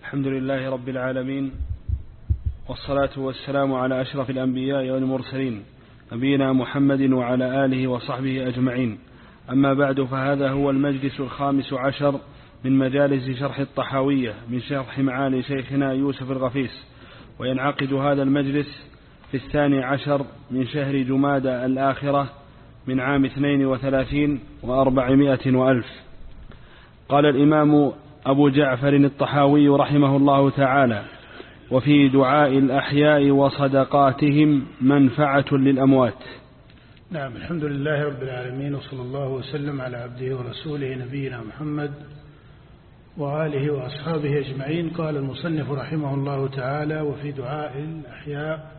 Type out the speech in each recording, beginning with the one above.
الحمد لله رب العالمين، والصلاة والسلام على أشرف الأنبياء والمرسلين نبينا محمد وعلى آله وصحبه أجمعين. أما بعد، فهذا هو المجلس 15 من مجالس شرح الطحاوية من شرح معالي شيخنا يوسف الغفيس، وينعقد هذا المجلس في 12 من شهر جمادى الآخرة من عام 32 و400 وألف. قال الإمام أبو جعفر الطحاوي رحمه الله تعالى: وفي دعاء الأحياء وصدقاتهم منفعة للأموات. نعم، الحمد لله رب العالمين، وصلى الله وسلم على عبده ورسوله نبينا محمد وآله وأصحابه أجمعين. قال المصنف رحمه الله تعالى: وفي دعاء الأحياء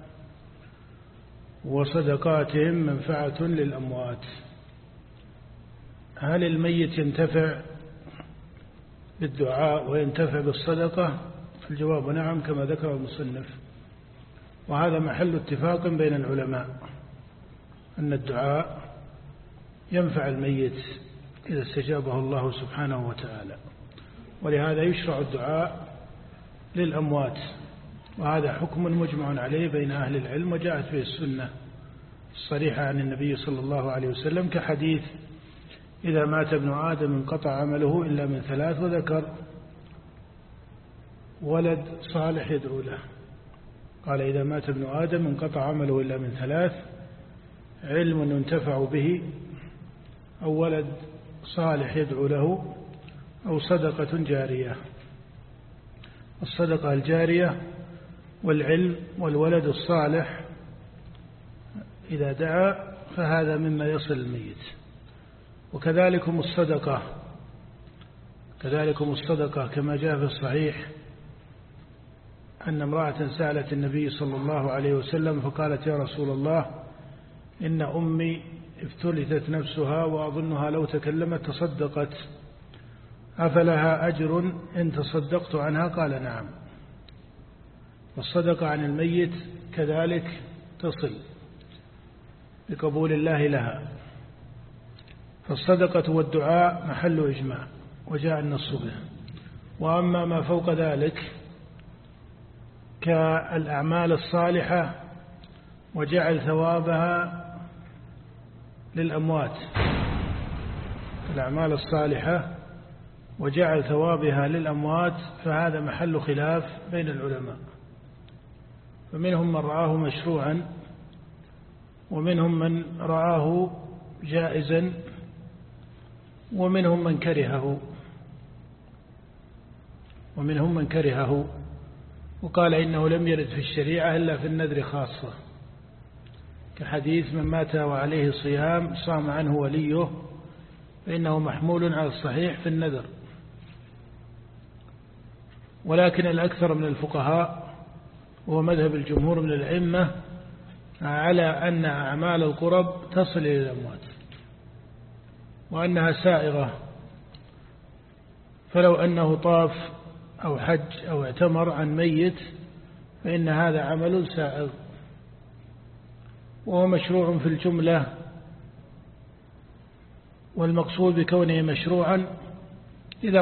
وصدقاتهم منفعة للأموات. هل الميت ينتفع بالدعاء وينتفع بالصدقة؟ الجواب نعم، كما ذكر المصنف، وهذا محل اتفاق بين العلماء أن الدعاء ينفع الميت إذا استجابه الله سبحانه وتعالى، ولهذا يشرع الدعاء للأموات، وهذا حكم مجمع عليه بين أهل العلم، وجاءت به السنة الصريحة عن النبي صلى الله عليه وسلم، كحديث: إذا مات ابن آدم انقطع عمله إلا من ثلاث، وذكر ولد صالح يدعو له. قال: إذا مات ابن آدم انقطع عمله إلا من ثلاث: علم ينتفع به، أو ولد صالح يدعو له، أو صدقة جارية. الصدقة الجارية والعلم والولد الصالح إذا دعا فهذا مما يصل الميت. وكذلكم الصدقة كما جاء في الصحيح أن امرأة سألت النبي صلى الله عليه وسلم فقالت: يا رسول الله، إن أمي افتلتت نفسها وأظنها لو تكلمت تصدقت، أفلها أجر إن تصدقت عنها؟ قال: نعم. والصدقة عن الميت كذلك تصل بقبول الله لها. فالصدقة والدعاء محل إجماع وجاء النص به. وأما ما فوق ذلك كالأعمال الصالحة وجعل ثوابها للأموات، الأعمال الصالحة وجعل ثوابها للأموات، فهذا محل خلاف بين العلماء، فمنهم من رآه مشروعا، ومنهم من رآه جائزا، ومنهم من كرهه وقال إنه لم يرد في الشريعة إلا في النذر خاصة، كحديث: من مات وعليه صيام صام عنه وليه، فإنه محمول على الصحيح في النذر. ولكن الأكثر من الفقهاء وهو مذهب الجمهور من الأئمة على أن أعمال القرب تصل إلى الأموات، وأنها سائغة، فلو أنه طاف أو حج أو اعتمر عن ميت فإن هذا عمل سائغ، وهو مشروع في الجملة. والمقصود بكونه مشروعا إذا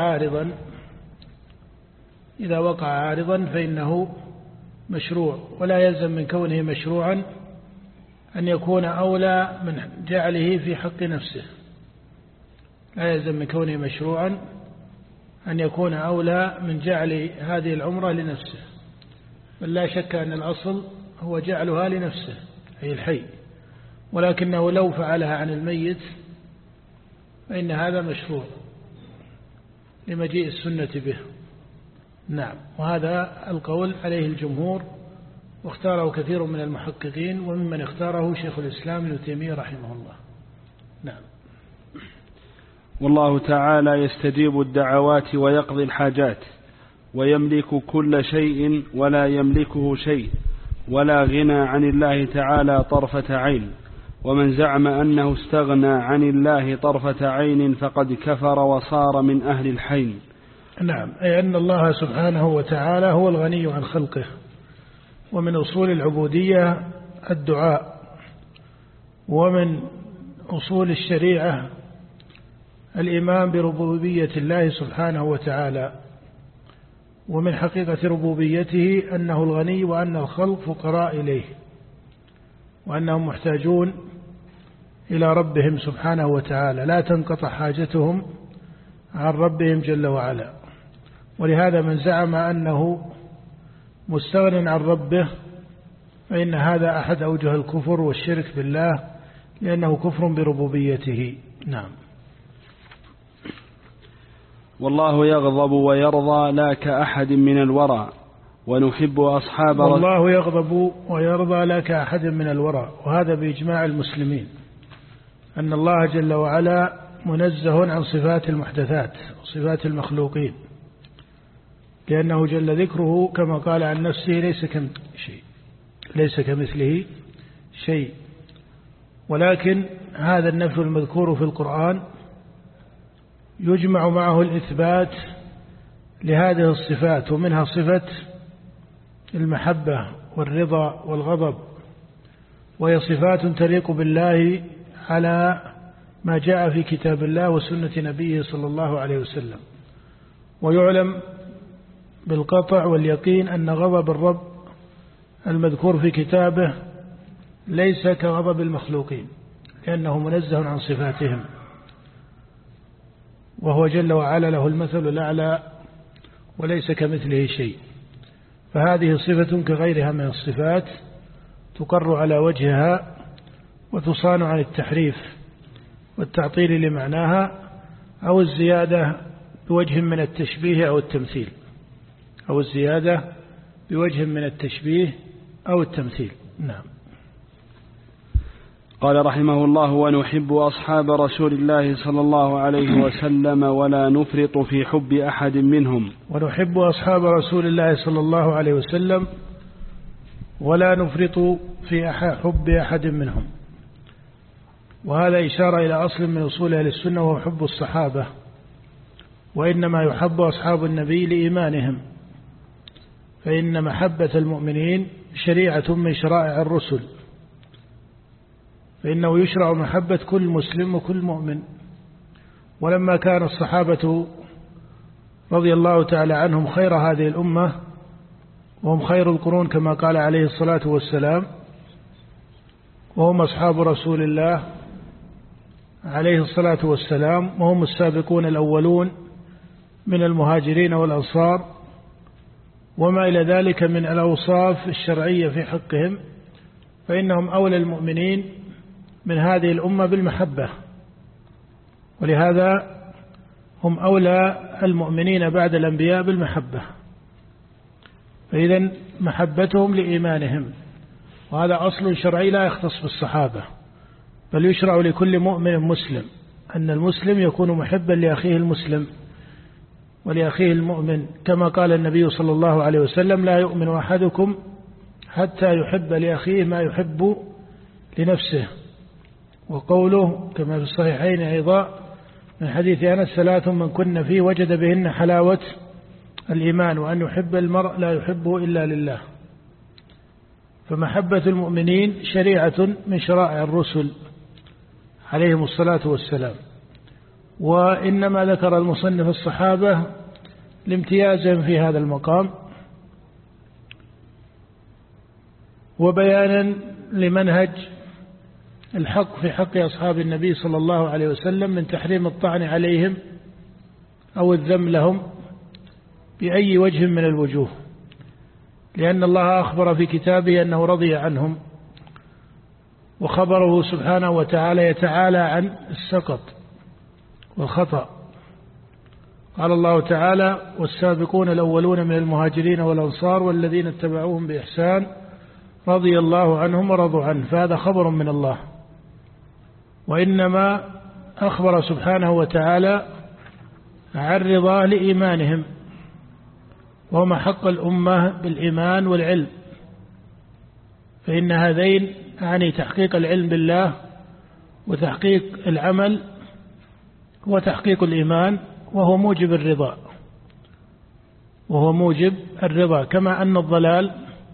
وقع عارضا فإنه مشروع، ولا يلزم من كونه مشروعا أن يكون أولى من جعله في حق نفسه، لا يلزم من كونه مشروعا أن يكون أولى من جعل هذه العمرة لنفسه، بل لا شك أن الأصل هو جعلها لنفسه أي الحي، ولكنه لو فعلها عن الميت فإن هذا مشروع لمجيء السنة به. نعم، وهذا القول عليه الجمهور، واختاره كثير من المحققين، وممن اختاره شيخ الإسلام ابن تيمية رحمه الله. نعم. والله تعالى يستجيب الدعوات ويقضي الحاجات، ويملك كل شيء ولا يملكه شيء، ولا غنى عن الله تعالى طرفة عين. ومن زعم أنه استغنى عن الله طرفة عين فقد كفر وصار من أهل الحين. نعم، أي أن الله سبحانه وتعالى هو الغني عن خلقه، ومن أصول العبودية الدعاء، ومن أصول الشريعة الإيمان بربوبية الله سبحانه وتعالى، ومن حقيقة ربوبيته أنه الغني وأن الخلق فقراء إليه وأنهم محتاجون إلى ربهم سبحانه وتعالى، لا تنقطع حاجتهم عن ربهم جل وعلا. ولهذا من زعم أنه مستغن عن ربه فإن هذا أحد أوجه الكفر والشرك بالله، لأنه كفر بربوبيته. نعم. والله يغضب ويرضى لا كأحد من الورى ونحب أصحاب والله يغضب ويرضى لا كأحد من الورى، وهذا بإجماع المسلمين أن الله جل وعلا منزه عن صفات المحدثات وصفات المخلوقين، لأنه جل ذكره كما قال عن نفسه ليس كمثله شيء. ولكن هذا النفي المذكور في القرآن يجمع معه الإثبات لهذه الصفات، ومنها صفة المحبة والرضا والغضب، وهي صفات تليق بالله على ما جاء في كتاب الله وسنة نبيه صلى الله عليه وسلم. ويعلم بالقطع واليقين أن غضب الرب المذكور في كتابه ليس كغضب المخلوقين، لأنه منزه عن صفاتهم، وهو جل وعلا له المثل الأعلى وليس كمثله شيء. فهذه صفة كغيرها من الصفات تقر على وجهها وتصان عن التحريف والتعطيل لمعناها أو الزيادة بوجه من التشبيه أو التمثيل، أو الزيادة بوجه من التشبيه أو التمثيل. نعم. قال رحمه الله: ونحب أصحاب رسول الله صلى الله عليه وسلم ولا نفرط في حب أحد منهم. ونحب أصحاب رسول الله صلى الله عليه وسلم ولا نفرط في حب أحد منهم. وهذا إشارة إلى أصل من أصول أهل السنة، وهو حب الصحابة، وإنما يحب أصحاب النبي لإيمانهم، فإن محبة المؤمنين شريعة من شرائع الرسل، فإنه يشرع محبة كل مسلم وكل مؤمن. ولما كان الصحابة رضي الله تعالى عنهم خير هذه الأمة، وهم خير القرون كما قال عليه الصلاة والسلام، وهم أصحاب رسول الله عليه الصلاة والسلام، وهم السابقون الأولون من المهاجرين والأنصار، وما إلى ذلك من الأوصاف الشرعية في حقهم، فإنهم أولى المؤمنين من هذه الأمة بالمحبة، ولهذا هم أولى المؤمنين بعد الأنبياء بالمحبة. فإذا محبتهم لإيمانهم، وهذا أصل شرعي لا يختص بالصحابة، بل يشرع لكل مؤمن مسلم أن المسلم يكون محبا لأخيه المسلم ولأخيه المؤمن، كما قال النبي صلى الله عليه وسلم: لا يؤمن أحدكم حتى يحب لأخيه ما يحب لنفسه. وقوله كما في الصحيحين أيضا من حديث أنس: 3 من كن فيه وجد بهن حلاوة الإيمان، وأن يحب المرء لا يحبه إلا لله. فمحبة المؤمنين شريعة من شرائع الرسل عليهم الصلاة والسلام، وإنما ذكر المصنف الصحابة لامتيازهم في هذا المقام، وبيانا لمنهج الحق في حق أصحاب النبي صلى الله عليه وسلم من تحريم الطعن عليهم أو الذم لهم بأي وجه من الوجوه، لأن الله أخبر في كتابه أنه رضي عنهم، وخبره سبحانه وتعالى يتعالى عن السقط والخطأ. قال الله تعالى: والسابقون الأولون من المهاجرين والأنصار والذين اتبعوهم بإحسان رضي الله عنهم ورضوا عنه. فهذا خبر من الله، وإنما أخبر سبحانه وتعالى عن رضا لإيمانهم، وهم حق الأمة بالإيمان والعلم، فإن هذين يعني تحقيق العلم بالله وتحقيق العمل وتحقيق الإيمان، وهو موجب الرضا، وهو موجب الرضا. كما أن الضلال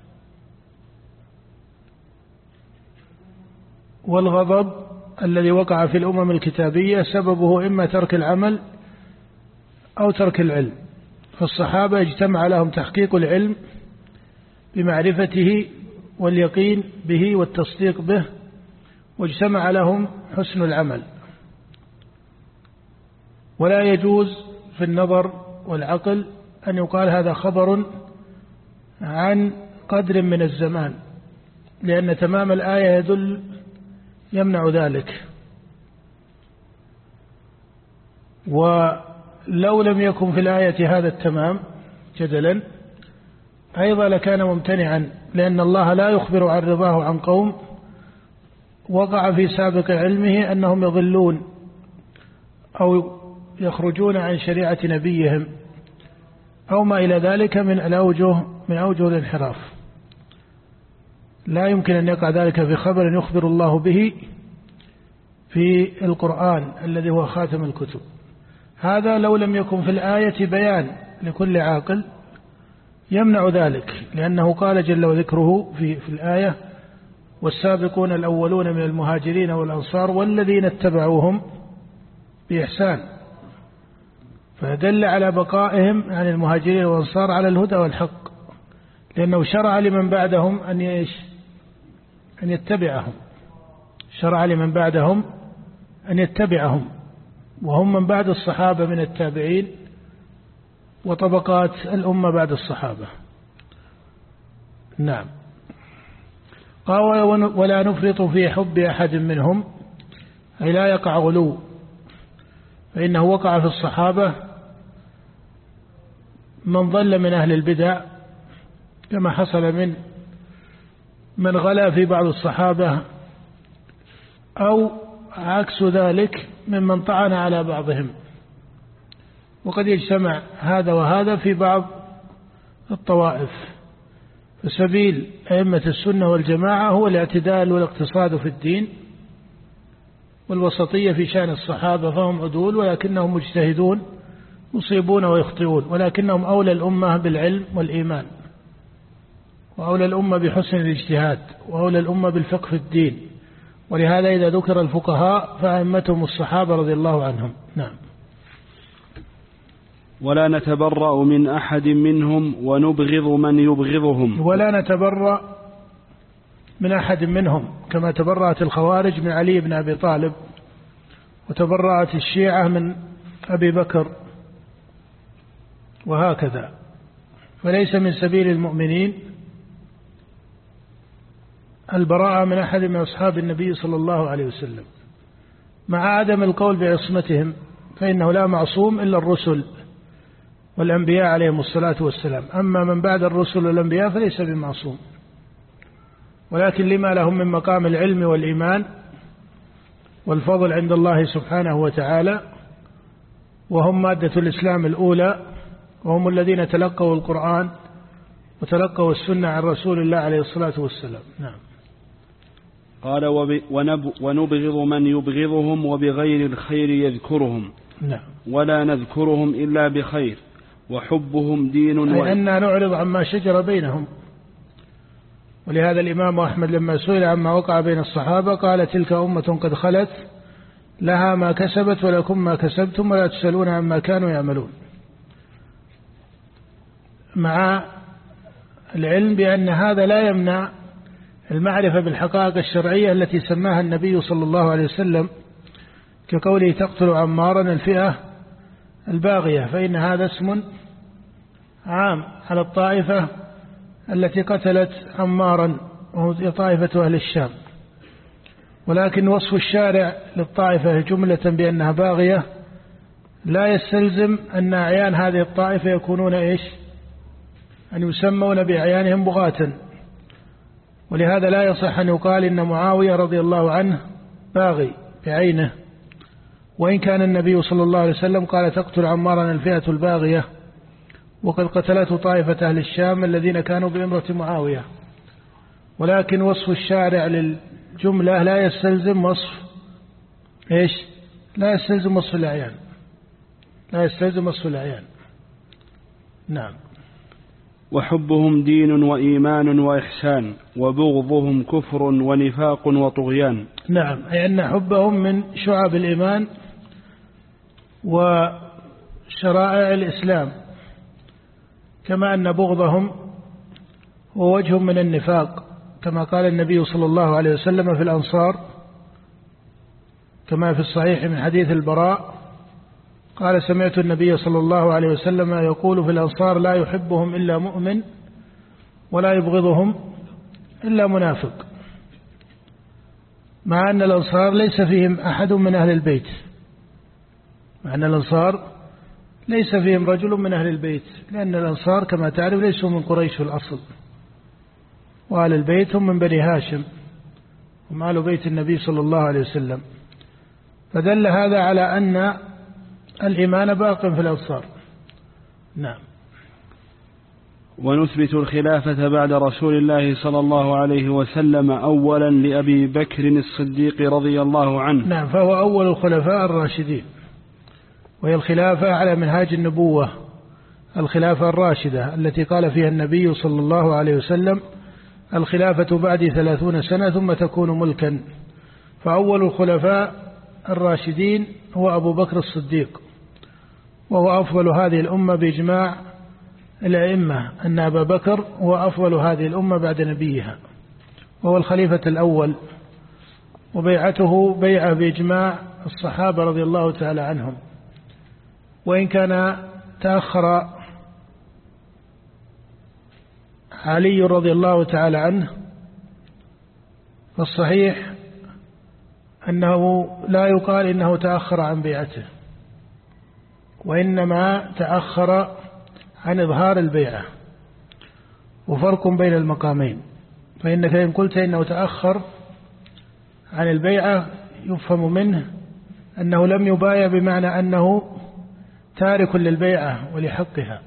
والغضب الذي وقع في الأمم الكتابية سببه إما ترك العمل أو ترك العلم، فالصحابة اجتمع لهم تحقيق العلم بمعرفته واليقين به والتصديق به، واجتمع لهم حسن العمل. ولا يجوز في النظر والعقل أن يقال هذا خبر عن قدر من الزمان، لأن تمام الآية يمنع ذلك. ولو لم يكن في الآية هذا التمام جدلا أيضا لكان ممتنعا، لأن الله لا يخبر عن رضاه عن قوم وقع في سابق علمه أنهم يضلون أو يخرجون عن شريعة نبيهم أو ما إلى ذلك من أوجه الانحراف. لا يمكن أن يقع ذلك في خبر يخبر الله به في القرآن الذي هو خاتم الكتب. هذا لو لم يكن في الآية بيان لكل عاقل يمنع ذلك، لأنه قال جل وذكره في الآية: والسابقون الأولون من المهاجرين والأنصار والذين اتبعوهم بإحسان، فدل على بقائهم عن المهاجرين والأنصار على الهدى والحق، لأنه شرع لمن بعدهم أن يتبعهم، شرع لمن بعدهم أن يتبعهم، وهم من بعد الصحابة من التابعين وطبقات الأمة بعد الصحابة. نعم. قال: ولا نفرط في حب أحد منهم، أي لا يقع غلو، فإنه وقع في الصحابة من ضل من أهل البدع، كما حصل من غلا في بعض الصحابة، أو عكس ذلك ممن طعن على بعضهم. وقد يجتمع هذا وهذا في بعض الطوائف. فسبيل أئمة السنة والجماعة هو الاعتدال والاقتصاد في الدين والوسطية في شأن الصحابة، فهم عدول ولكنهم مجتهدون يصيبون ويخطئون، ولكنهم أولى الأمة بالعلم والإيمان، وأولى الأمة بحسن الاجتهاد، وأولى الأمة بالفقه في الدين. ولهذا إذا ذكر الفقهاء فأئمتهم الصحابة رضي الله عنهم. نعم. ولا نتبرأ من أحد منهم ونبغض من يبغضهم. ولا نتبرأ من أحد منهم، كما تبرأت الخوارج من علي بن أبي طالب، وتبرأت الشيعة من أبي بكر، وهكذا. فليس من سبيل المؤمنين البراءة من أحد من أصحاب النبي صلى الله عليه وسلم، مع عدم القول بعصمتهم، فإنه لا معصوم إلا الرسل والأنبياء عليهم الصلاة والسلام. أما من بعد الرسل والأنبياء فليس بمعصوم، ولكن لما لهم من مقام العلم والإيمان والفضل عند الله سبحانه وتعالى، وهم مادة الإسلام الأولى، وهم الذين تلقوا القرآن وتلقوا السنة عن رسول الله عليه الصلاة والسلام. نعم. قال: ونبغض من يبغضهم وبغير الخير يذكرهم. نعم. ولا نذكرهم إلا بخير، وحبهم دين، أي أننا نعرض عما شجر بينهم. ولهذا الإمام أحمد لما سئل عما وقع بين الصحابة قال: تلك أمة قد خلت لها ما كسبت ولكم ما كسبتم ولا تسألون عما كانوا يعملون، مع العلم بأن هذا لا يمنع المعرفة بالحقائق الشرعية التي سماها النبي صلى الله عليه وسلم، كقوله: تقتل عمارا الفئة الباغية، فإن هذا اسم عام على الطائفة التي قتلت عمارا، وهي طائفة أهل الشام. ولكن وصف الشارع للطائفة جملة بأنها باغية لا يستلزم أن أعيان هذه الطائفة يكونون أن يسمون بأعيانهم بغاة. ولهذا لا يصح أن يقال إن معاوية رضي الله عنه باغي بعينه، وإن كان النبي صلى الله عليه وسلم قال: تقتل عمارا الفئة الباغية، وقد قتلته طائفة أهل الشام الذين كانوا بإمرة معاوية. ولكن وصف الشارع للجملة لا يستلزم وصف لا يستلزم وصف الأعيان، لا يستلزم وصف الأعيان. نعم. وحبهم دين وإيمان وإحسان، وبغضهم كفر ونفاق وطغيان. نعم، أي أن حبهم من شعب الإيمان وشرائع الإسلام، كما أن بغضهم هو وجه من النفاق، كما قال النبي صلى الله عليه وسلم في الأنصار كما في الصحيح من حديث البراء قال: سمعت النبي صلى الله عليه وسلم يقول في الأنصار: لا يحبهم إلا مؤمن ولا يبغضهم إلا منافق. مع أن الأنصار ليس فيهم أحد من أهل البيت، مع أن الأنصار ليس فيهم رجل من أهل البيت، لأن الأنصار كما تعرف ليسوا من قريش في الأصل، وأهل البيت هم من بني هاشم، هم أهل بيت النبي صلى الله عليه وسلم. فدل هذا على أن الإيمان باق في الأنصار. نعم. ونثبت الخلافة بعد رسول الله صلى الله عليه وسلم أولا لأبي بكر الصديق رضي الله عنه. نعم، فهو أول الخلفاء الراشدين، وهي الخلافة على منهاج النبوة، الخلافة الراشدة التي قال فيها النبي صلى الله عليه وسلم: الخلافة بعد 30 سنة ثم تكون ملكا. فأول الخلفاء الراشدين هو أبو بكر الصديق، وهو أفضل هذه الأمة بإجماع الأئمة أن أبا بكر هو أفضل هذه الأمة بعد نبيها، وهو الخليفة الأول، وبيعته بيعة بإجماع الصحابة رضي الله تعالى عنهم. وإن كان تأخر علي رضي الله تعالى عنه، فالصحيح أنه لا يقال إنه تأخر عن بيعته، وإنما تأخر عن إظهار البيعة، وفرق بين المقامين. فإنك إن قلت إنه تأخر عن البيعة يفهم منه أنه لم يبايع بمعنى أنه تارك للبيعة ولحقها.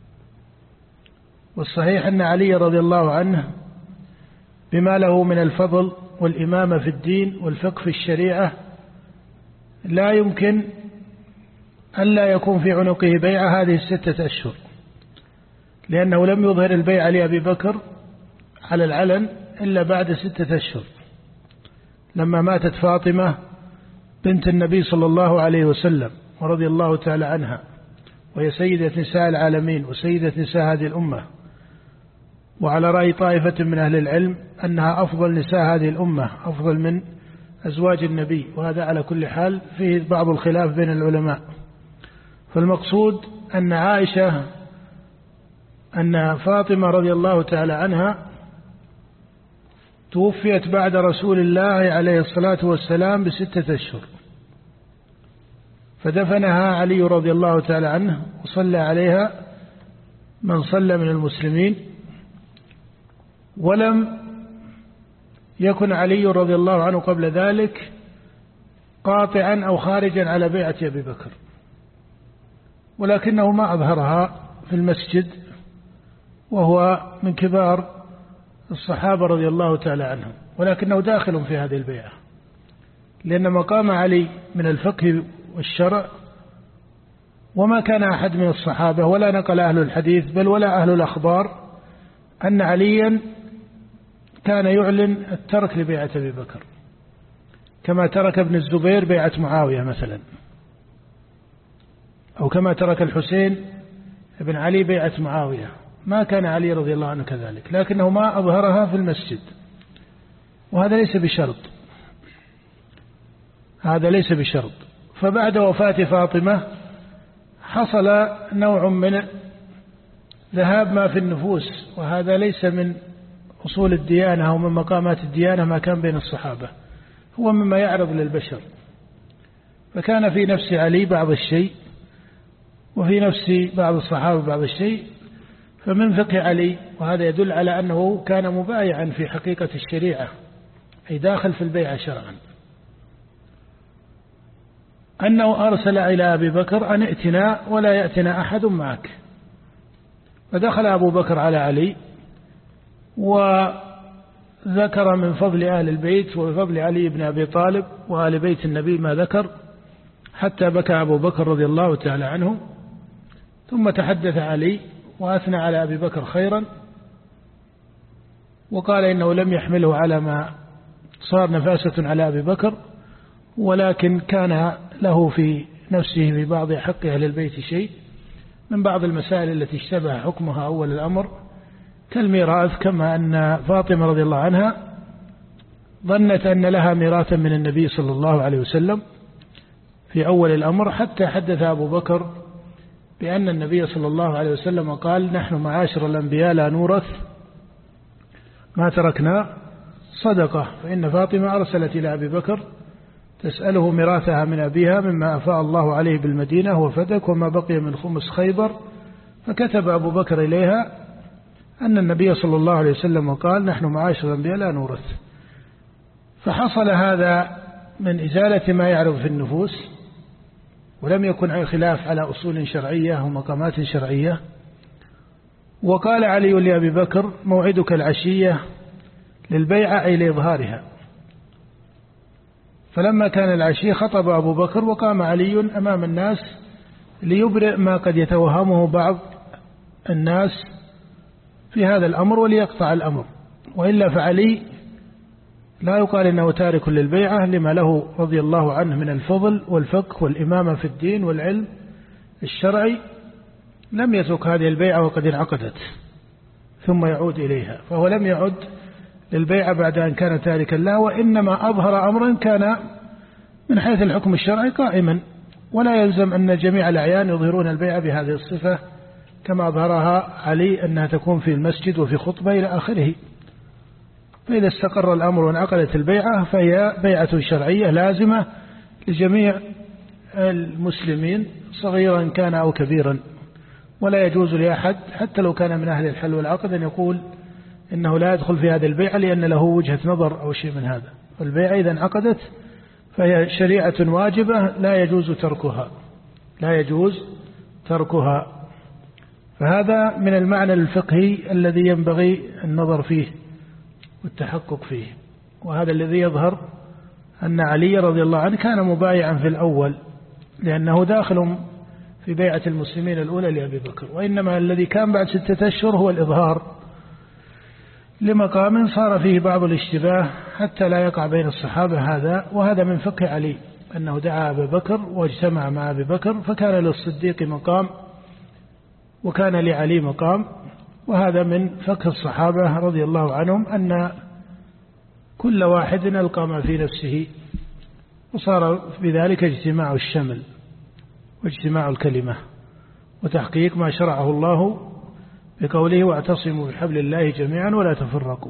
والصحيح أن علي رضي الله عنه بما له من الفضل والإمامة في الدين والفقه في الشريعة لا يمكن ألا يكون في عنقه بيعة هذه 6 أشهر، لأنه لم يظهر البيعة لأبي بكر على العلن إلا بعد 6 أشهر، لما ماتت فاطمة بنت النبي صلى الله عليه وسلم ورضي الله تعالى عنها، وهي سيدة نساء العالمين وسيدة نساء هذه الأمة، وعلى رأي طائفة من أهل العلم أنها أفضل نساء هذه الأمة، أفضل من أزواج النبي، وهذا على كل حال فيه بعض الخلاف بين العلماء. فالمقصود أن عائشة أن فاطمة رضي الله تعالى عنها توفيت بعد رسول الله عليه الصلاة والسلام ب6 أشهر، فدفنها علي رضي الله تعالى عنه وصلى عليها من صلى من المسلمين. ولم يكن علي رضي الله عنه قبل ذلك قاطعا أو خارجا على بيعة أبي بكر، ولكنه ما أظهرها في المسجد، وهو من كبار الصحابة رضي الله تعالى عنهم، ولكنه داخل في هذه البيعة، لأن مقام علي من الفقه والشرع، وما كان أحد من الصحابة ولا نقل أهل الحديث بل ولا أهل الأخبار أن عليا كان يعلن الترك لبيعة أبي بكر، كما ترك ابن الزبير بيعة معاوية مثلا، أو كما ترك الحسين ابن علي بيعة معاوية. ما كان علي رضي الله عنه كذلك، لكنه ما أظهرها في المسجد، وهذا ليس بشرط، هذا ليس بشرط. فبعد وفاة فاطمة حصل نوع من ذهاب ما في النفوس، وهذا ليس من أصول الديانة أو من مقامات الديانة ما كان بين الصحابة، هو مما يعرض للبشر. فكان في نفس علي بعض الشيء، وفي نفس بعض الصحابة بعض الشيء، فمن فقه علي، وهذا يدل على أنه كان مبايعا في حقيقة الشريعة، أي داخل في البيعة شرعا، أنه أرسل إلى أبي بكر أن ائتنا ولا يأتنا أحد معك. فدخل أبو بكر على علي وذكر من فضل أهل البيت وفضل علي بن أبي طالب وآل بيت النبي ما ذكر، حتى بكى أبو بكر رضي الله تعالى عنه. ثم تحدث علي وأثنى على أبي بكر خيرا، وقال إنه لم يحمله على ما صار نفاسة على أبي بكر، ولكن كان له في نفسه في بعض حق أهل البيت شيء، من بعض المسائل التي اشتبه حكمها أول الأمر كالميراث، كما أن فاطمة رضي الله عنها ظنت أن لها ميراثا من النبي صلى الله عليه وسلم في أول الأمر، حتى حدث أبو بكر بأن النبي صلى الله عليه وسلم قال: نحن معاشر الأنبياء لا نورث ما تركنا صدقة. فإن فاطمة أرسلت إلى أبي بكر تسأله ميراثها من أبيها مما أفاء الله عليه بالمدينة وفدك وما بقي من خمس خيبر، فكتب أبو بكر إليها أن النبي صلى الله عليه وسلم قال: نحن معاشر الأنبياء لا نورث. فحصل هذا من إزالة ما يعرض في النفوس، ولم يكن خلاف على أصول شرعية ومقامات شرعية. وقال علي لأبي بكر: موعدك العشية للبيعة أي لإظهارها. فلما كان العشية خطب أبو بكر، وقام علي أمام الناس ليبرئ ما قد يتوهمه بعض الناس في هذا الأمر وليقطع الأمر، وإلا فعلي لا يقال إنه تارك للبيعة لما له رضي الله عنه من الفضل والفقه والإمامة في الدين والعلم الشرعي. لم يترك هذه البيعة وقد انعقدت ثم يعود إليها، فهو لم يعد للبيعة بعد أن كان تاركا لها، وإنما أظهر أمرا كان من حيث الحكم الشرعي قائما، ولا يلزم أن جميع الأعيان يظهرون البيعة بهذه الصفة كما أظهرها علي أنها تكون في المسجد وفي خطبة إلى آخره. فإذا استقر الأمر وانعقدت البيعة فهي بيعة شرعية لازمة لجميع المسلمين صغيرا كان أو كبيرا، ولا يجوز لأحد حتى لو كان من أهل الحل والعقد أن يقول إنه لا يدخل في هذه البيعة لأن له وجهة نظر أو شيء من هذا. والبيعة إذا انعقدت فهي شريعة واجبة لا يجوز تركها. فهذا من المعنى الفقهي الذي ينبغي النظر فيه والتحقق فيه، وهذا الذي يظهر أن علي رضي الله عنه كان مبايعا في الأول لأنه داخل في بيعة المسلمين الأولى لأبي بكر، وإنما الذي كان بعد 6 أشهر هو الإظهار لمقام صار فيه بعض الاشتباه حتى لا يقع بين الصحابة هذا. وهذا من فقه علي أنه دعا أبي بكر واجتمع مع أبي بكر، فكان للصديق مقام وكان لعلي مقام. وهذا من فقه الصحابة رضي الله عنهم أن كل واحد ألقى ما في نفسه، وصار بذلك اجتماع الشمل واجتماع الكلمة وتحقيق ما شرعه الله بقوله: واعتصموا بحبل الله جميعا ولا تفرقوا.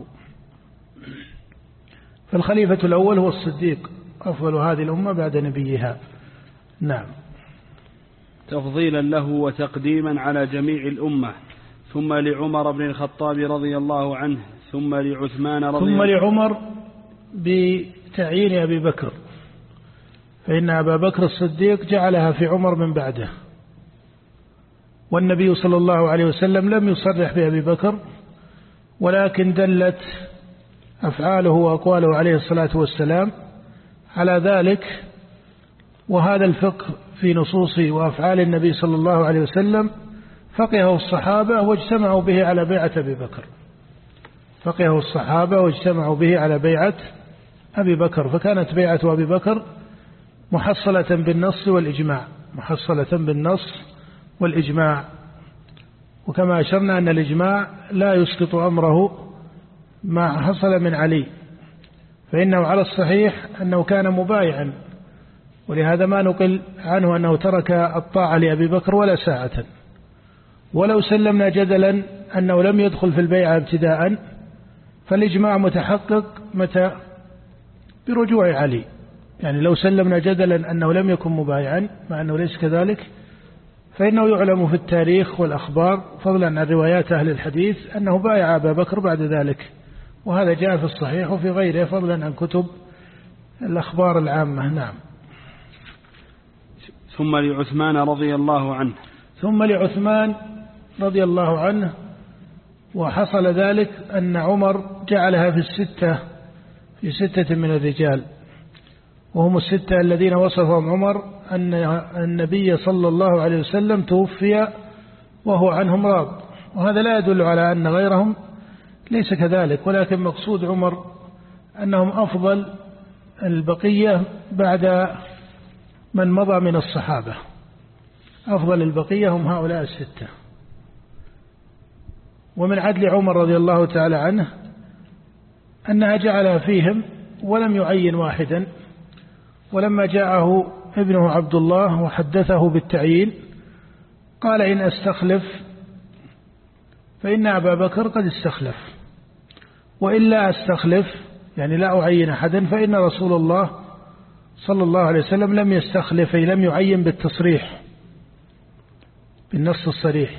فالخليفة الأول هو الصديق أفضل هذه الأمة بعد نبيها. نعم. تفضيلا له وتقديما على جميع الأمة، ثم لعمر بن الخطاب رضي الله عنه، ثم لعثمان ثم لعمر بتعيين أبي بكر، فإن أبا بكر الصديق جعلها في عمر من بعده، والنبي صلى الله عليه وسلم لم يصرح بأبي بكر، ولكن دلت أفعاله وأقواله عليه الصلاة والسلام على ذلك. وهذا الفقه في نصوص وأفعال النبي صلى الله عليه وسلم فقهه الصحابة واجتمعوا به على بيعة أبي بكر، فقهه الصحابة واجتمعوا به على بيعة أبي بكر. فكانت بيعة أبي بكر محصلة بالنص والإجماع. وكما أشرنا أن الإجماع لا يسقط أمره ما حصل من علي، فإنه على الصحيح أنه كان مبايعا، ولهذا ما نقل عنه أنه ترك الطاعة لأبي بكر ولا ساعة. ولو سلمنا جدلا أنه لم يدخل في البيعة ابتداء، فالإجماع متحقق متى؟ برجوع علي. يعني لو سلمنا جدلا أنه لم يكن مبايعا مع أنه ليس كذلك، فإنه يعلم في التاريخ والأخبار فضلا عن روايات أهل الحديث أنه بايع أبا بكر بعد ذلك، وهذا جاء في الصحيح وفي غيره فضلا عن كتب الأخبار العامة. نعم. ثم لعثمان رضي الله عنه، وحصل ذلك أن عمر جعلها في 6 من الرجال، وهم 6 الذين وصفهم عمر أن النبي صلى الله عليه وسلم توفي وهو عنهم راض. وهذا لا يدل على أن غيرهم ليس كذلك، ولكن مقصود عمر أنهم أفضل البقية بعد من مضى من الصحابة، أفضل البقية هم هؤلاء الستة. ومن عدل عمر رضي الله تعالى عنه أنها جعلها فيهم ولم يعين واحدا، ولما جاءه ابنه عبد الله وحدثه بالتعيين قال إن أستخلف فإن أبا بكر قد استخلف، وإلا أستخلف يعني لا أعين أحدا فإن رسول الله صلى الله عليه وسلم لم يستخلف، أي لم يعين بالتصريح بالنص الصريح.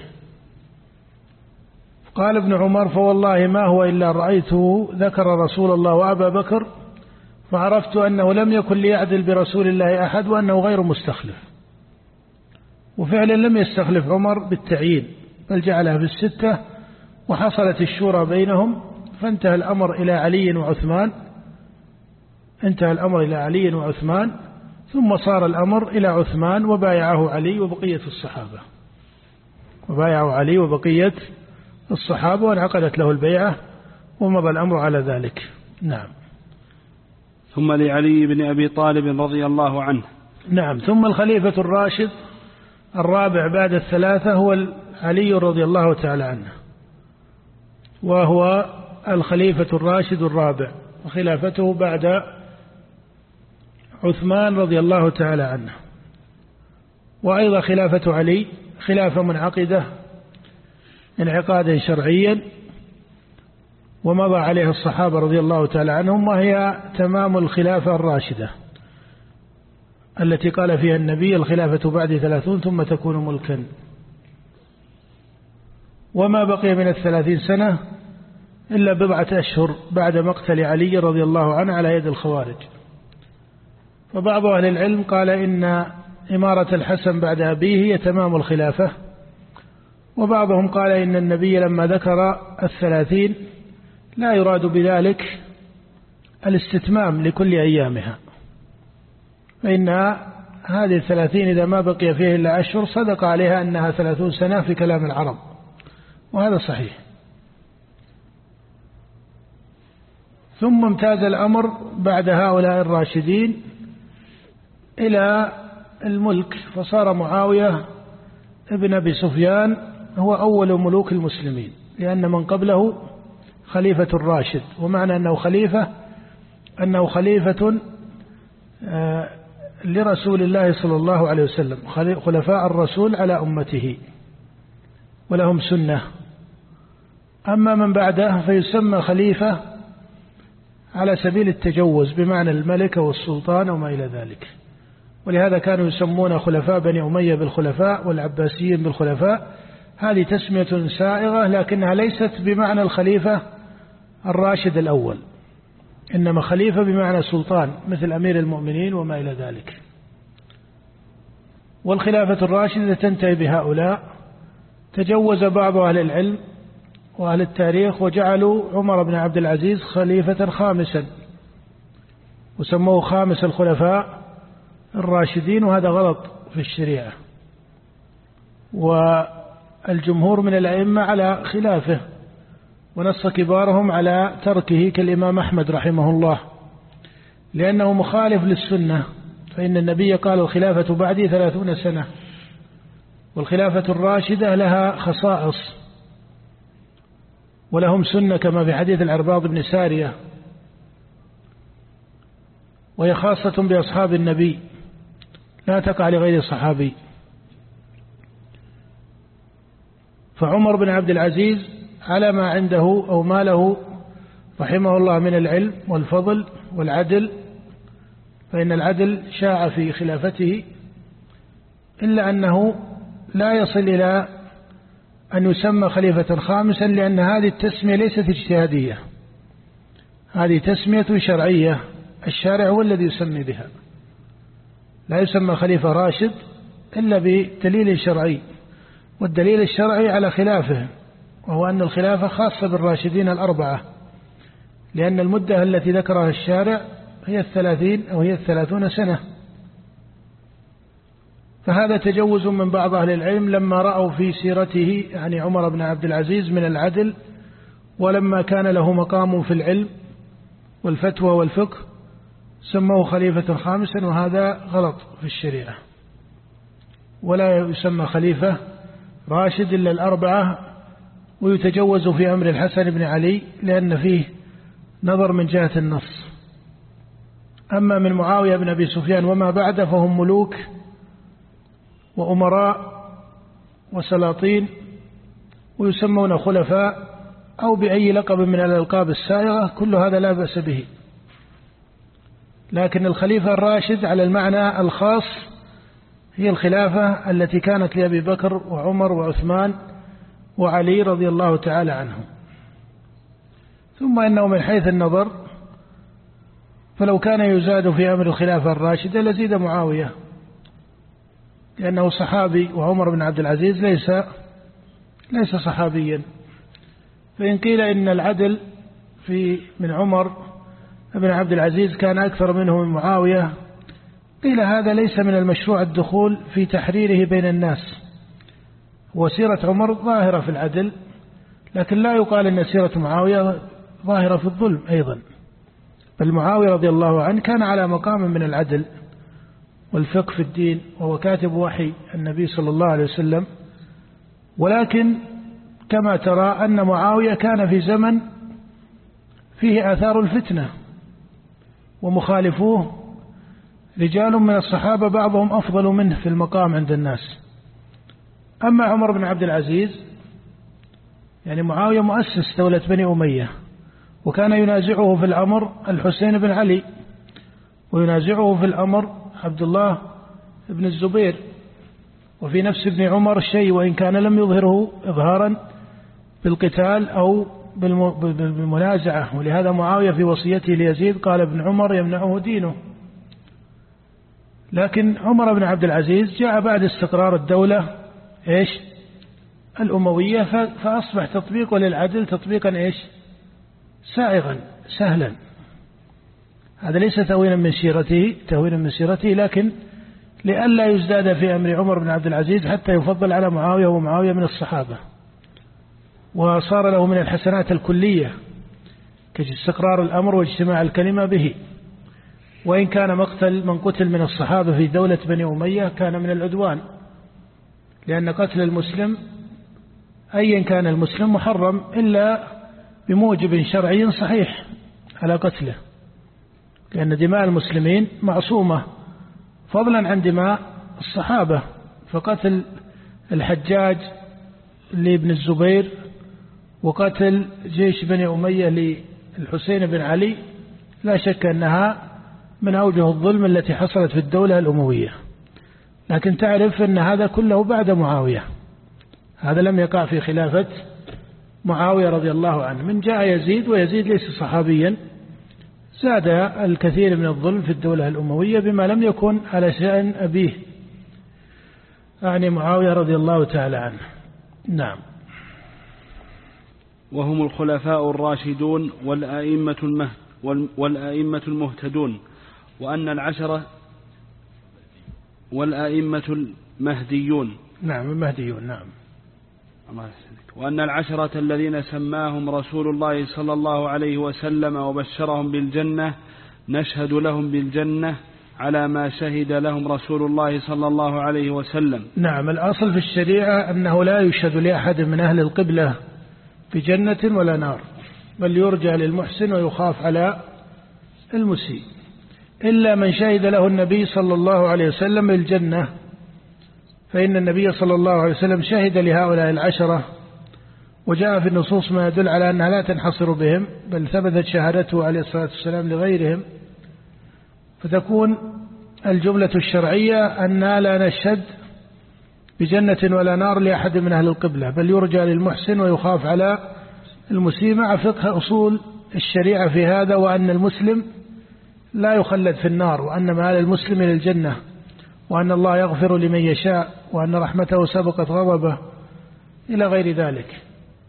قال ابن عمر فوالله ما هو إلا رأيته ذكر رسول الله وأبا بكر فعرفت أنه لم يكن ليعدل برسول الله أحد وأنه غير مستخلف. وفعلا لم يستخلف عمر بالتعيين بل جعلها بالستة، وحصلت الشورى بينهم فانتهى الأمر إلى علي وعثمان، ثم صار الأمر إلى عثمان وبايعه علي وبقية الصحابة وانعقدت له البيعة ومضى الأمر على ذلك. نعم. ثم لعلي بن أبي طالب رضي الله عنه. نعم. ثم الخليفة الراشد الرابع بعد الثلاثة هو علي رضي الله تعالى عنه، وهو الخليفة الراشد الرابع، وخلافته بعد عثمان رضي الله تعالى عنه. وأيضا خلافة علي خلافة منعقدة انعقادا شرعيا ومضى عليه الصحابة رضي الله تعالى عنهم، وهي تمام الخلافة الراشدة التي قال فيها النبي الخلافة بعد 30 ثم تكون ملكا. وما بقي من 30 سنة إلا بضعة أشهر بعد مقتل علي رضي الله عنه على يد الخوارج. فبعض أهل العلم قال إن إمارة الحسن بعد أبيه هي تمام الخلافة، وبعضهم قال إن النبي لما ذكر 30 لا يراد بذلك الاستتمام لكل أيامها، فإن هذه 30 إذا ما بقي فيه إلا أشهر صدق عليها أنها 30 سنة في كلام العرب، وهذا صحيح. ثم امتاز الأمر بعد هؤلاء الراشدين إلى الملك، فصار معاوية ابن أبي سفيان هو أول ملوك المسلمين، لأن من قبله خليفة الراشد، ومعنى أنه خليفة لرسول الله صلى الله عليه وسلم، خلفاء الرسول على أمته ولهم سنة. أما من بعده فيسمى خليفة على سبيل التجوز بمعنى الملك والسلطان وما إلى ذلك، ولهذا كانوا يسمون خلفاء بني أمية بالخلفاء والعباسيين بالخلفاء. هذه تسمية سائغة لكنها ليست بمعنى الخليفة الراشد الأول، إنما خليفة بمعنى سلطان مثل أمير المؤمنين وما إلى ذلك. والخلافة الراشدة تنتهي بهؤلاء. تجوز بعض أهل العلم وأهل التاريخ وجعلوا عمر بن عبد العزيز خليفة خامسا وسموه خامس الخلفاء الراشدين، وهذا غلط في الشريعة، والجمهور من الأئمة على خلافه، ونص كبارهم على تركه كالإمام أحمد رحمه الله، لأنه مخالف للسنة، فإن النبي قال الخلافة بعدي 30 سنة، والخلافة الراشدة لها خصائص ولهم سنة كما في حديث العرباض بن سارية، وهي خاصة بأصحاب النبي لا تقع لغير صحابي. فعمر بن عبد العزيز على ما عنده أو ما له رحمه الله من العلم والفضل والعدل، فإن العدل شاع في خلافته، إلا أنه لا يصل إلى أن يسمى خليفة خامسا، لأن هذه التسمية ليست اجتهادية، هذه تسمية شرعية، الشارع هو الذي يسمي بها. لا يسمى خليفة راشد إلا بدليل شرعي، والدليل الشرعي على خلافه، وهو أن الخلافة خاصة بالراشدين الأربعة، لأن المدة التي ذكرها الشارع هي 30 أو هي 30 سنة. فهذا تجوز من بعض أهل العلم لما رأوا في سيرته يعني عمر بن عبد العزيز من العدل، ولما كان له مقام في العلم والفتوى والفقه سموه خليفة خامسا، وهذا غلط في الشريعة. ولا يسمى خليفة راشد إلا الأربعة، ويتجوز في أمر الحسن بن علي لأن فيه نظر من جهة النص. أما من معاوية بن أبي سفيان وما بعد فهم ملوك وأمراء وسلاطين، ويسمون خلفاء أو بأي لقب من الألقاب السائغة، كل هذا لا بأس به. لكن الخليفة الراشد على المعنى الخاص هي الخلافة التي كانت لأبي بكر وعمر وعثمان وعلي رضي الله تعالى عنهم. ثم إنه من حيث النظر فلو كان يزاد في أمر الخلافة الراشدة لزيد معاوية، لأنه صحابي، وعمر بن عبد العزيز ليس صحابيا. فإن قيل إن العدل من عمر بن عبد العزيز كان أكثر منه من معاوية، قيل هذا ليس من المشروع الدخول في تحريره بين الناس. وسيرة عمر ظاهرة في العدل، لكن لا يقال أن سيرة معاوية ظاهرة في الظلم أيضا، بل معاوية رضي الله عنه كان على مقام من العدل والفقه في الدين، وهو كاتب وحي النبي صلى الله عليه وسلم. ولكن كما ترى أن معاوية كان في زمن فيه آثار الفتنة، ومخالفوه رجال من الصحابة بعضهم أفضل منه في المقام عند الناس. أما عمر بن عبد العزيز يعني معاوية مؤسس دولة بني أمية، وكان ينازعه في الأمر الحسين بن علي، وينازعه في الأمر عبد الله بن الزبير، وفي نفس ابن عمر الشيء، وإن كان لم يظهره إظهارا بالقتال أو بالمنازعة. ولهذا معاوية في وصيته ليزيد قال ابن عمر يمنعه دينه. لكن عمر بن عبد العزيز جاء بعد استقرار الدولة الأموية، فأصبح تطبيقه للعدل تطبيقا سائغا سهلا. هذا ليس تهوينا من سيرته، لكن لئلا يزداد في أمر عمر بن عبد العزيز حتى يفضل على معاوية، ومعاوية من الصحابة، وصار له من الحسنات الكلية كاستقرار الأمر واجتماع الكلمة به. وإن كان مقتل من قتل من الصحابة في دولة بني أمية كان من العدوان، لأن قتل المسلم أيا كان المسلم محرم إلا بموجب شرعي صحيح على قتله، لأن دماء المسلمين معصومة فضلا عن دماء الصحابة. فقتل الحجاج لابن الزبير وقتل جيش بني أمية للحسين بن علي لا شك أنها من أوجه الظلم التي حصلت في الدولة الأموية. لكن تعرف أن هذا كله بعد معاوية، هذا لم يقع في خلافة معاوية رضي الله عنه. من جاء يزيد، ويزيد ليس صحابيا، زاد الكثير من الظلم في الدولة الأموية بما لم يكن على شأن أبيه، يعني معاوية رضي الله تعالى عنه. نعم. وهم الخلفاء الراشدون والأئمة المهتدون، والأئمة المهديون. نعم المهديون. نعم. وأن العشرة الذين سماهم رسول الله صلى الله عليه وسلم وبشرهم بالجنة نشهد لهم بالجنة على ما شهد لهم رسول الله صلى الله عليه وسلم. نعم. الأصل في الشريعة أنه لا يشهد لأحد من أهل القبلة بجنة ولا نار، بل يرجى للمحسن ويخاف على المسيء، إلا من شهد له النبي صلى الله عليه وسلم بالجنة، فإن النبي صلى الله عليه وسلم شهد لهؤلاء العشرة، وجاء في النصوص ما يدل على أنها لا تنحصر بهم، بل ثبتت شهادته عليه الصلاة والسلام لغيرهم. فتكون الجملة الشرعية أن لا نشهد بجنة ولا نار لأحد من أهل القبلة، بل يرجى للمحسن ويخاف على المسيء، مع فقه أصول الشريعة في هذا، وأن المسلم لا يخلد في النار، وأن مآل المسلم إلى الجنة، وأن الله يغفر لمن يشاء، وأن رحمته سبقت غضبه، إلى غير ذلك.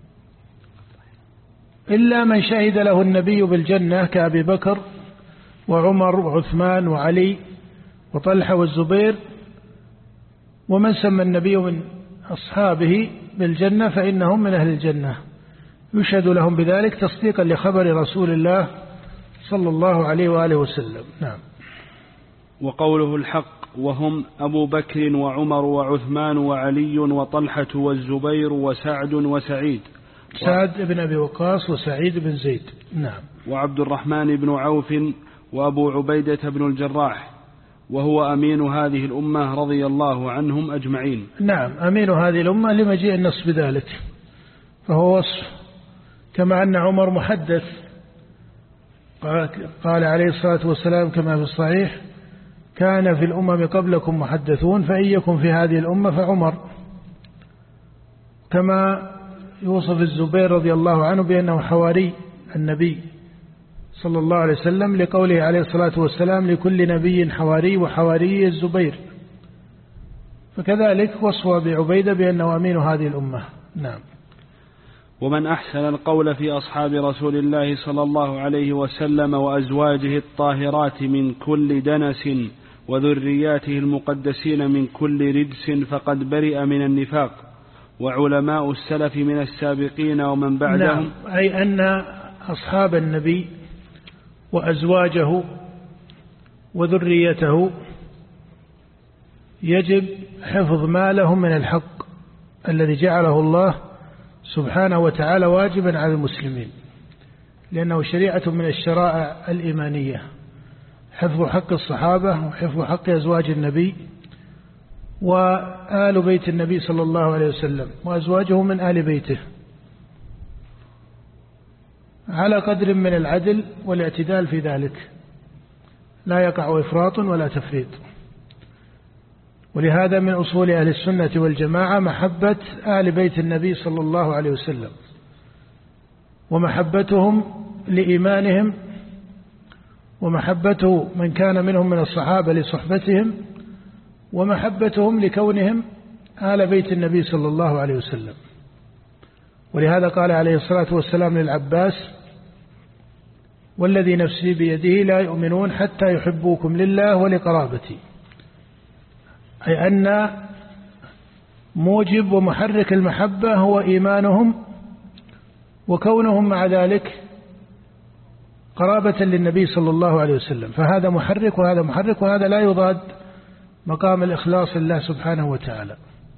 إلا من شهد له النبي بالجنة كأبي بكر وعمر وعثمان وعلي وطلحة والزبير، ومن سمى النبي من أصحابه بالجنة فإنهم من أهل الجنة، يشهد لهم بذلك تصديقا لخبر رسول الله صلى الله عليه وآله وسلم. نعم. وقوله الحق وهم أبو بكر وعمر وعثمان وعلي وطلحة والزبير وسعد وسعيد. سعد بن أبي وقاص وسعيد بن زيد. نعم. وعبد الرحمن بن عوف وأبو عبيدة بن الجراح، وهو أمين هذه الأمة رضي الله عنهم أجمعين. نعم، أمين هذه الأمة لمجيء النص بذلك، فهو وصف. كما أن عمر محدث، قال عليه الصلاة والسلام كما في الصحيح: كان في الأمم قبلكم محدثون فإن يكن في هذه الأمة فعمر. كما يوصف الزبير رضي الله عنه بأنه حواري النبي صلى الله عليه وسلم، لقوله عليه الصلاة والسلام: لكل نبي حواري وحواري الزبير. فكذلك وصف أبي عبيدة بأنه أمين هذه الأمة. نعم. ومن أحسن القول في أصحاب رسول الله صلى الله عليه وسلم وأزواجه الطاهرات من كل دنس وذرياته المقدسين من كل رجس فقد برئ من النفاق. وعلماء السلف من السابقين ومن بعدهم. نعم، أي أن أصحاب النبي وأزواجه وذريته يجب حفظ ما لهم من الحق الذي جعله الله سبحانه وتعالى واجبا على المسلمين، لأنه شريعة من الشرائع الإيمانية، حفظ حق الصحابة وحفظ حق أزواج النبي وآل بيت النبي صلى الله عليه وسلم وأزواجه من آل بيته، على قدر من العدل والاعتدال في ذلك، لا يقع إفراط ولا تفريط. ولهذا من أصول أهل السنة والجماعة محبة آل بيت النبي صلى الله عليه وسلم، ومحبتهم لإيمانهم، ومحبته من كان منهم من الصحابة لصحبتهم، ومحبتهم لكونهم آل بيت النبي صلى الله عليه وسلم. ولهذا قال عليه الصلاة والسلام للعباس: والذي نفسي بيده لا يؤمنون حتى يحبوكم لله ولقرابتي. أي أن موجب ومحرك المحبة هو إيمانهم وكونهم مع ذلك قرابة للنبي صلى الله عليه وسلم، فهذا محرك وهذا محرك، وهذا لا يضاد مقام الإخلاص لله سبحانه وتعالى.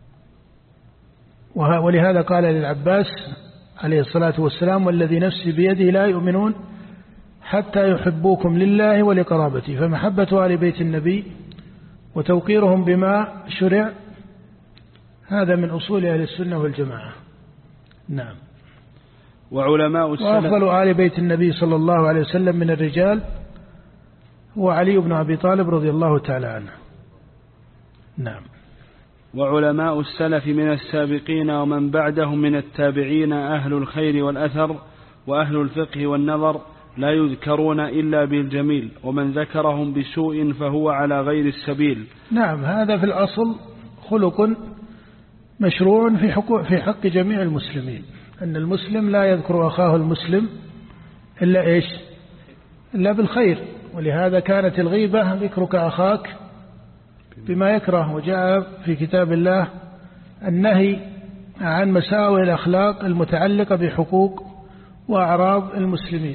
ولهذا قال للعباس عليه الصلاة والسلام: والذي نفسي بيده لا يؤمنون حتى يحبوكم لله ولقرابتي. فمحبة آل بيت النبي وتوقيرهم بما شرع هذا من أصول أهل السنة والجماعة. نعم. وعلماء السلف. وأفضل آل بيت النبي صلى الله عليه وسلم من الرجال هو علي بن أبي طالب رضي الله تعالى عنه. نعم. وعلماء السلف من السابقين ومن بعدهم من التابعين أهل الخير والأثر وأهل الفقه والنظر لا يذكرون إلا بالجميل، ومن ذكرهم بسوء فهو على غير السبيل. نعم، هذا في الأصل خلق مشروع في حق جميع المسلمين، أن المسلم لا يذكر أخاه المسلم إلا إيش؟ إلا بالخير. ولهذا كانت الغيبة ذكرك أخاك بما يكره، وجاء في كتاب الله النهي عن مساوئ الأخلاق المتعلقة بحقوق وأعراض المسلمين.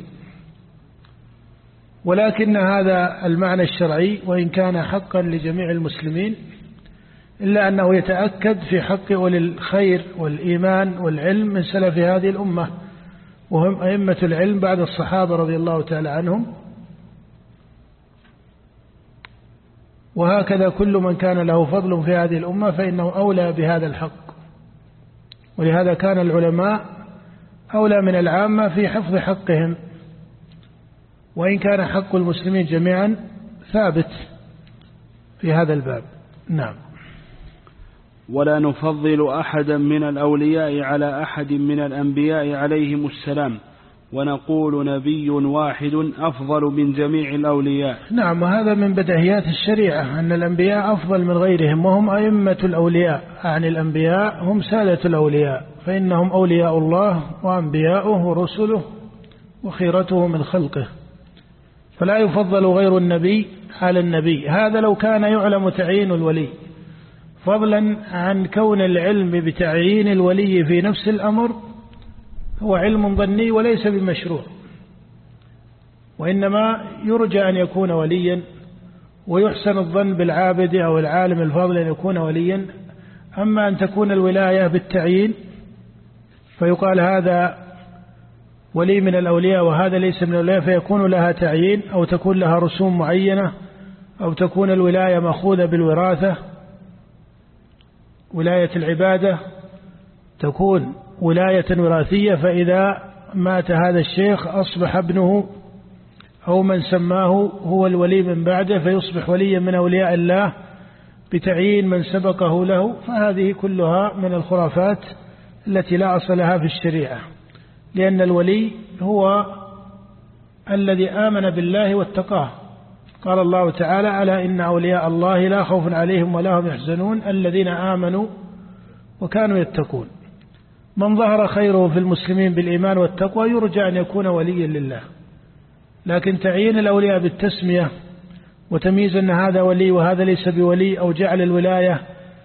ولكن هذا المعنى الشرعي وإن كان حقا لجميع المسلمين إلا أنه يتأكد في حق أولي الخير والإيمان والعلم من سلف هذه الأمة، وهم أئمة العلم بعد الصحابة رضي الله تعالى عنهم. وهكذا كل من كان له فضل في هذه الأمة فإنه أولى بهذا الحق. ولهذا كان العلماء أولى من العامة في حفظ حقهم، وإن كان حق المسلمين جميعا ثابت في هذا الباب. نعم. ولا نفضل أحدا من الأولياء على أحد من الأنبياء عليهم السلام، ونقول نبي واحد أفضل من جميع الأولياء. نعم، وهذا من بديهيات الشريعة أن الأنبياء أفضل من غيرهم، وهم أئمة الأولياء، عن الأنبياء هم سادة الأولياء، فإنهم أولياء الله وأنبياؤه ورسله وخيرته من خلقه، فلا يفضل غير النبي على النبي. هذا لو كان يعلم تعيين الولي، فضلا عن كون العلم بتعيين الولي في نفس الأمر هو علم ظني وليس بمشروع، وإنما يرجى أن يكون وليا ويحسن الظن بالعابد أو العالم الفاضل أن يكون وليا. أما أن تكون الولاية بالتعيين فيقال هذا ولي من الأولياء وهذا ليس من الأولياء، فيكون لها تعيين أو تكون لها رسوم معينة أو تكون الولاية مأخوذة بالوراثة. ولاية العبادة تكون ولاية وراثية، فإذا مات هذا الشيخ أصبح ابنه أو من سماه هو الولي من بعده، فيصبح وليا من أولياء الله بتعيين من سبقه له. فهذه كلها من الخرافات التي لا أصل لها في الشريعة، لأن الولي هو الذي آمن بالله واتقاه. قال الله تعالى: ألا إن أولياء الله لا خوف عليهم ولا هم يحزنون الذين آمنوا وكانوا يتقون. من ظهر خيره في المسلمين بالإيمان والتقوى يرجى أن يكون وليا لله. لكن تعيين الأولياء بالتسمية وتمييز أن هذا ولي وهذا ليس بولي، أو جعل الولاية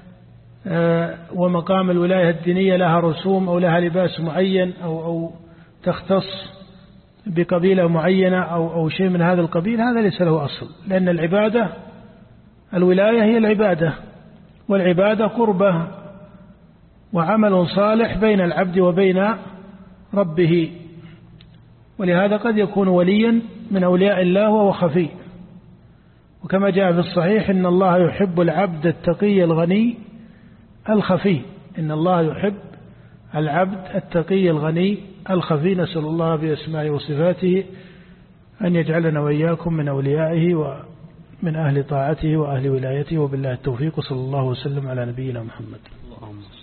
ومقام الولاية الدينية لها رسوم أو لها لباس معين أو تختص بقبيلة معينة أو شيء من هذا القبيل، هذا ليس له أصل. لأن العبادة، الولاية هي العبادة، والعبادة قربة وعمل صالح بين العبد وبين ربه. ولهذا قد يكون وليا من أولياء الله وهو خفي، وكما جاء في الصحيح: إن الله يحب العبد التقي الغني الخفي. إن الله يحب العبد التقي الغني الخفي. نسأل الله بأسمائه وصفاته أن يجعلنا وإياكم من أوليائه ومن أهل طاعته وأهل ولايته، وبالله التوفيق. صلى الله وسلم على نبينا محمد.